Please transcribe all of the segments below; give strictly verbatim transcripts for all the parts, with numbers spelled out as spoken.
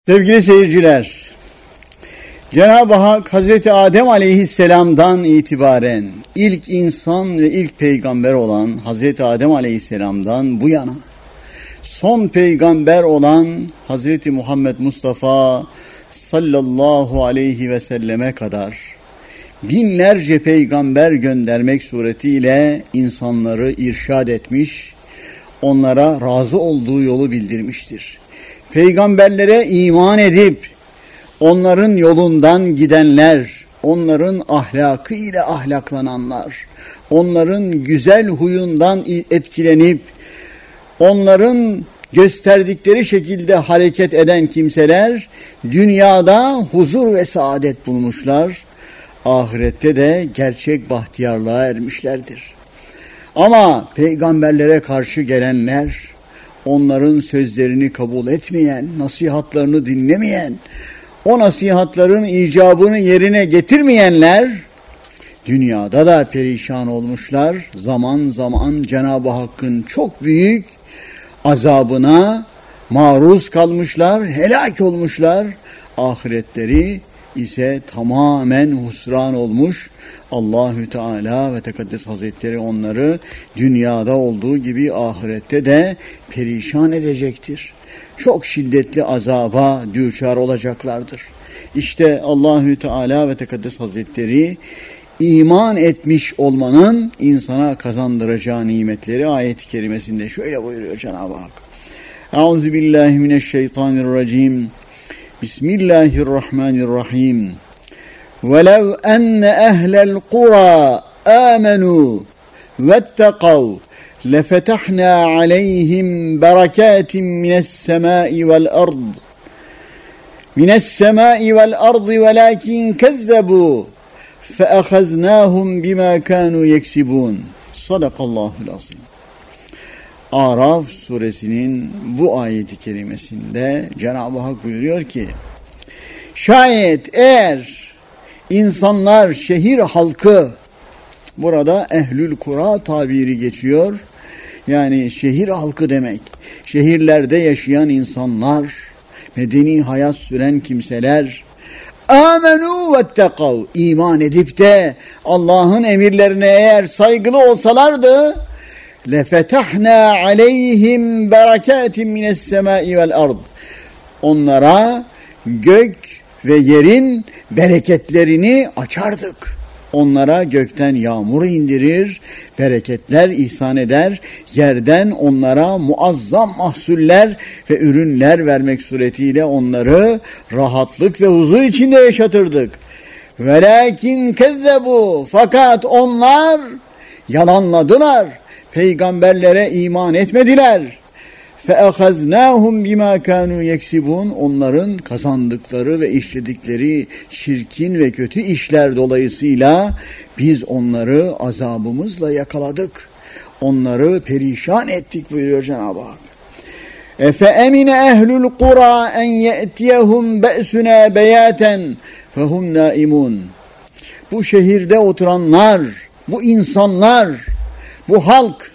Sevgili seyirciler, Cenab-ı Hak Hazreti Adem Aleyhisselam'dan itibaren ilk insan ve ilk peygamber olan Hazreti Adem Aleyhisselam'dan bu yana son peygamber olan Hazreti Muhammed Mustafa sallallahu aleyhi ve selleme kadar binlerce peygamber göndermek suretiyle insanları irşad etmiş, onlara razı olduğu yolu bildirmiştir. Peygamberlere iman edip onların yolundan gidenler, onların ahlakı ile ahlaklananlar, onların güzel huyundan etkilenip onların gösterdikleri şekilde hareket eden kimseler dünyada huzur ve saadet bulmuşlar, ahirette de gerçek bahtiyarlığa ermişlerdir. Ama peygamberlere karşı gelenler, onların sözlerini kabul etmeyen, nasihatlarını dinlemeyen, o nasihatların icabını yerine getirmeyenler dünyada da perişan olmuşlar. Zaman zaman Cenab-ı Hakk'ın çok büyük azabına maruz kalmışlar, helak olmuşlar. Ahiretleri ise tamamen husran olmuş. Allahü Teala ve Tekaddes Hazretleri onları dünyada olduğu gibi ahirette de perişan edecektir. Çok şiddetli azaba düçar olacaklardır. İşte Allahü Teala ve Tekaddes Hazretleri iman etmiş olmanın insana kazandıracağı nimetleri ayet-i kerimesinde şöyle buyuruyor Cenab-ı Hak. Euzubillahimineşşeytanirracim. Bismillahirrahmanirrahim. وَلَوْ أَنَّ أَهْلَ الْقُرَى آمَنُوا وَاتَّقَوْا لَفَتَحْنَا عَلَيْهِمْ بَرَكَاتٍ مِنَ السَّمَاءِ وَالْأَرْضِ مِنَ السَّمَاءِ وَالْأَرْضِ وَلَكِنْ كَذَّبُوا فَأَخَذْنَاهُمْ بِمَا كَانُوا يَكْسِبُونَ. Sadakallahul azim. Araf suresinin bu ayeti kerimesinde Cenab-ı Hak buyuruyor ki, şayet eğer insanlar, şehir halkı, burada ehlül kura tabiri geçiyor, yani şehir halkı demek, şehirlerde yaşayan insanlar, medeni hayat süren kimseler, amenu vettekav, iman edip de Allah'ın emirlerine eğer saygılı olsalardı, lefetahna aleyhim berekatin mines semai vel ard, onlara gök ve yerin bereketlerini açardık. Onlara gökten yağmur indirir, bereketler ihsan eder, yerden onlara muazzam mahsuller ve ürünler vermek suretiyle onları rahatlık ve huzur içinde yaşatırdık. Velakin kezzebu, fakat onlar yalanladılar, peygamberlere iman etmediler. فَاَخَذْنَاهُمْ بِمَا كَانُوا يَكْسِبُونَ, onların kazandıkları ve işledikleri şirkin ve kötü işler dolayısıyla biz onları azabımızla yakaladık. Onları perişan ettik buyuruyor Cenab-ı Hak. اَفَاَمِنَ اَهْلُ الْقُرَى اَنْ يَأْتِيَهُمْ بَأْسُنَا بَيَاتًا فَهُمْ نَائِمُونَ. Bu şehirde oturanlar, bu insanlar, bu halk,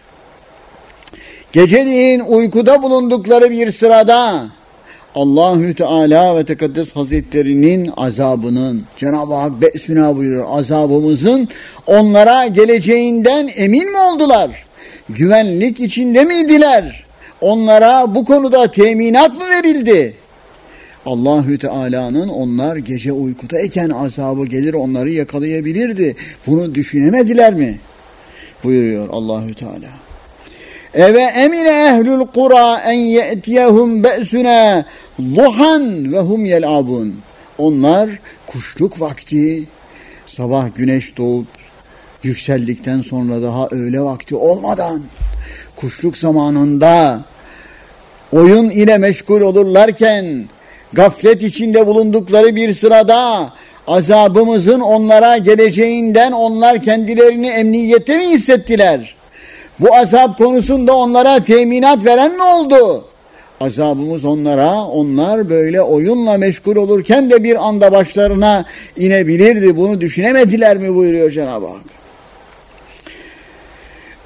geceliğin uykuda bulundukları bir sırada Allahü Teala ve Tekaddes Hazretleri'nin azabının, Cenab-ı Hak be'süna buyuruyor, azabımızın onlara geleceğinden emin mi oldular? Güvenlik içinde miydiler? Onlara bu konuda teminat mı verildi? Allahü Teala'nın onlar gece uykudayken azabı gelir onları yakalayabilirdi. Bunu düşünemediler mi? Buyuruyor Allahü Teala. Eve emine ehlül kura en ye'tiyehum be'suna duhan ve hum yel'abun. Onlar kuşluk vakti, sabah güneş doğup yükseldikten sonra daha öğle vakti olmadan kuşluk zamanında oyun ile meşgul olurlarken gaflet içinde bulundukları bir sırada azabımızın onlara geleceğinden onlar kendilerini emniyette mi hissettiler? Bu azap konusunda onlara teminat veren mi oldu? Azabımız onlara, onlar böyle oyunla meşgul olurken de bir anda başlarına inebilirdi. Bunu düşünemediler mi buyuruyor Cenab-ı Hak.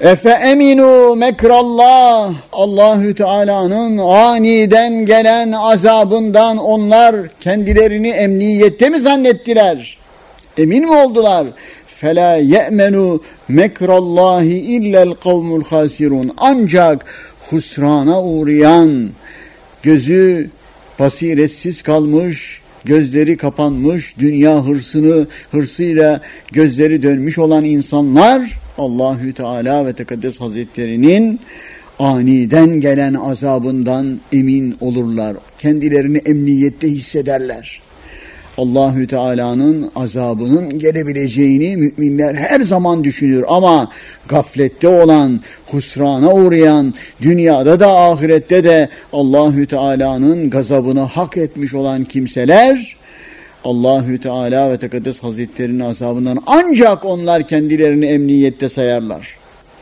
Efe eminu mekrallah, Allahü Teala'nın aniden gelen azabından onlar kendilerini emniyette mi zannettiler? Emin mi oldular? Fela ye'menu mekrallahi illel kavmul hasirun. Ancak husrana uğrayan, gözü basiretsiz kalmış, gözleri kapanmış, dünya hırsını hırsıyla gözleri dönmüş olan insanlar Allahü Teala ve Tekaddes Hazretleri'nin aniden gelen azabından emin olurlar. Kendilerini emniyette hissederler. Allahü Teala'nın azabının gelebileceğini müminler her zaman düşünür ama gaflette olan, husrana uğrayan, dünyada da ahirette de Allahü Teala'nın gazabını hak etmiş olan kimseler Allahü Teala ve Tekaddes Hazretleri'nin azabından ancak onlar kendilerini emniyette sayarlar.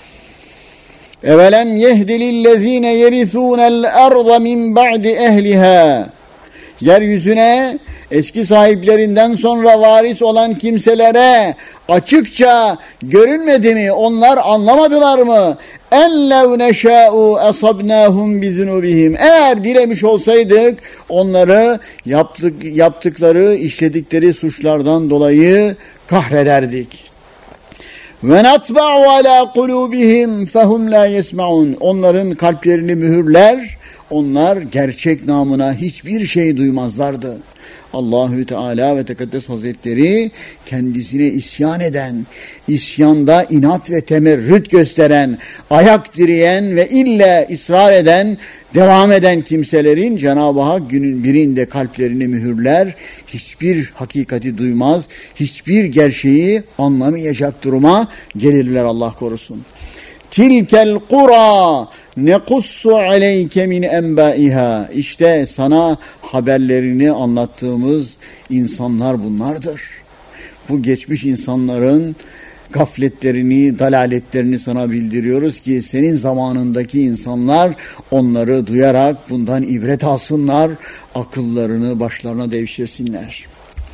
Evelem yehdi lillezine yerisûnel arda min ba'di ehliha. Yeryüzüne eski sahiplerinden sonra varis olan kimselere açıkça görünmedi mi? Onlar anlamadılar mı? اَنْ neşâ'u asabnâhum bizunubihim. Eğer dilemiş olsaydık onları yaptık, yaptıkları, işledikleri suçlardan dolayı kahrederdik. Ve natba'u ala kulubihim fehum la yesmaun. Onların kalplerini mühürler, onlar gerçek namına hiçbir şey duymazlardı. Allahü Teala ve Tekaddes Hazretleri kendisine isyan eden, isyanda inat ve temerrüt gösteren, ayak direyen ve ille ısrar eden, devam eden kimselerin Cenab-ı Hak günün birinde kalplerini mühürler, hiçbir hakikati duymaz, hiçbir gerçeği anlamayacak duruma gelirler, Allah korusun. Tilkel kura nekussu aleyke min enbaiha. İşte sana haberlerini anlattığımız insanlar bunlardır. Bu geçmiş insanların gafletlerini, dalaletlerini sana bildiriyoruz ki senin zamanındaki insanlar onları duyarak bundan ibret alsınlar, akıllarını başlarına devşirsinler.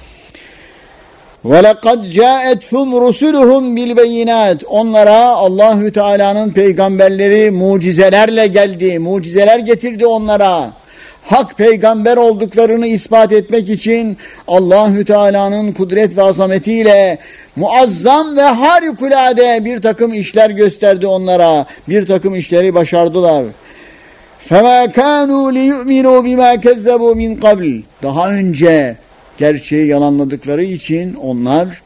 وَلَقَدْ جَاءَتْهُمْ رُسُلُهُمْ بِالْبَيِّنَاتِ. Onlara Allahü Teala'nın peygamberleri mucizelerle geldi. Mucizeler getirdi onlara. Hak peygamber olduklarını ispat etmek için Allahü Teala'nın kudret ve azametiyle muazzam ve harikulade bir takım işler gösterdi onlara. Bir takım işleri başardılar. فَمَا كَانُوا لِيُؤْمِنُوا بِمَا كَذَّبُوا مِنْ قَبْلِ. Daha önce gerçeği yalanladıkları için onlar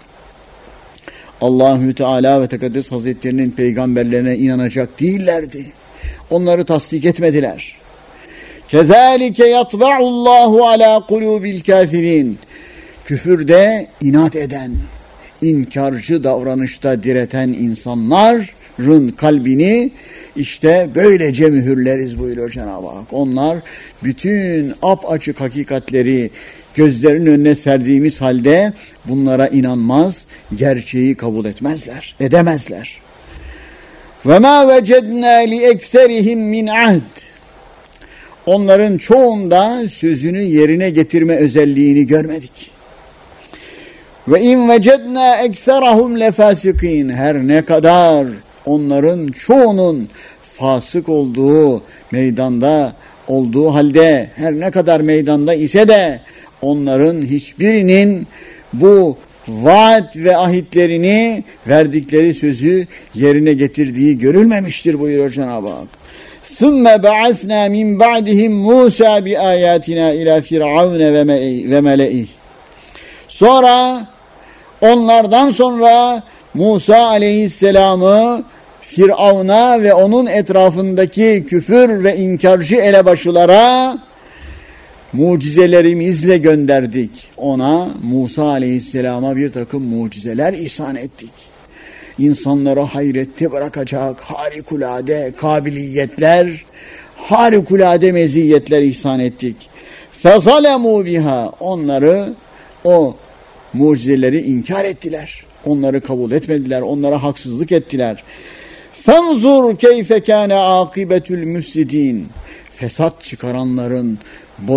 Allahü Teala ve Tekaddes Hazretlerinin peygamberlerine inanacak değillerdi. Onları tasdik etmediler. Kezalike yatba'ullahu ala kulubil kafirin. Küfürde inat eden, inkarcı davranışta direten insanların kalbini işte böylece mühürleriz buyuruyor Cenab-ı Hak. Onlar bütün apaçık hakikatleri gözlerinin önüne serdiğimiz halde bunlara inanmaz, gerçeği kabul etmezler, edemezler. وَمَا وَجَدْنَا لِاَكْثَرِهِمْ مِنْ عَهْدٍ. Onların çoğunda sözünü yerine getirme özelliğini görmedik. وَاِنْ وَجَدْنَا اَكْثَرَهُمْ لَفَاسِقِينَ. Her ne kadar onların çoğunun fasık olduğu, meydanda olduğu halde, her ne kadar meydanda ise de onların hiçbirinin bu vaat ve ahitlerini, verdikleri sözü yerine getirdiği görülmemiştir buyuruyor Cenab-ı Hak. ثُمَّ بَعَثْنَا مِنْ بَعْدِهِمْ مُوسَى بِآيَاتِنَا اِلَى فِرْعَوْنَ وَمَلَئِهِ. Sonra onlardan sonra Musa aleyhisselamı Firavun'a ve onun etrafındaki küfür ve inkarcı elebaşılara mucizelerimizle gönderdik. Ona, Musa aleyhisselama bir takım mucizeler ihsan ettik. İnsanları hayrette bırakacak harikulade kabiliyetler, harikulade meziyetler ihsan ettik. فَظَلَمُوا biha. Onları, o mucizeleri inkar ettiler. Onları kabul etmediler. Onlara haksızlık ettiler. فَانْظُرْ كَيْفَ كَانَ عَاقِبَةُ الْمُفْسِدِينَ. Fesat çıkaranların,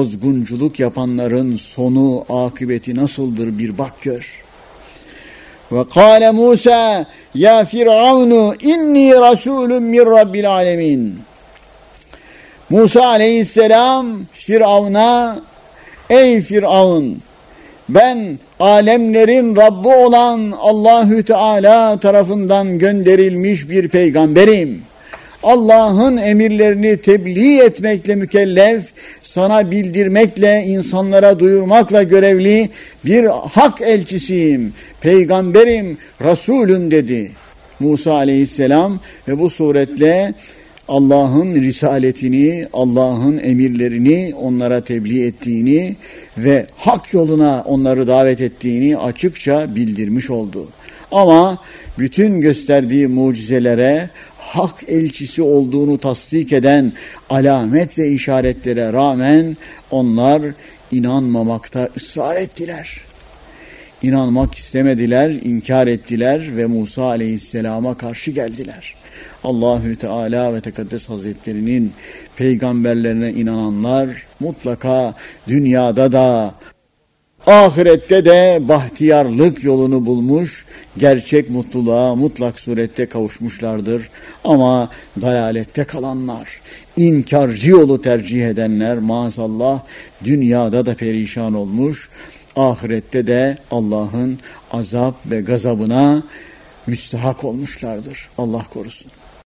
bozgunculuk yapanların sonu, akıbeti nasıldır bir bak gör. Ve kâle Musa ya Firavunu inni rasulun min Rabbil alemin. Musa aleyhisselam Firavun'a ey Firavun ben alemlerin Rabbi olan Allahü Teala tarafından gönderilmiş bir peygamberim. Allah'ın emirlerini tebliğ etmekle mükellef, sana bildirmekle, insanlara duyurmakla görevli bir hak elçisiyim, peygamberim, Resulüm dedi Musa aleyhisselam ve bu suretle Allah'ın risaletini, Allah'ın emirlerini onlara tebliğ ettiğini ve hak yoluna onları davet ettiğini açıkça bildirmiş oldu. Ama bütün gösterdiği mucizelere, hak elçisi olduğunu tasdik eden alamet ve işaretlere rağmen onlar inanmamakta ısrar ettiler. İnanmak istemediler, inkar ettiler ve Musa aleyhisselama karşı geldiler. Allahü Teala ve Tekaddes Hazretlerinin peygamberlerine inananlar mutlaka dünyada da ahirette de bahtiyarlık yolunu bulmuş, gerçek mutluluğa mutlak surette kavuşmuşlardır. Ama dalalette kalanlar, inkarcı yolu tercih edenler maazallah dünyada da perişan olmuş, ahirette de Allah'ın azap ve gazabına müstahak olmuşlardır. Allah korusun.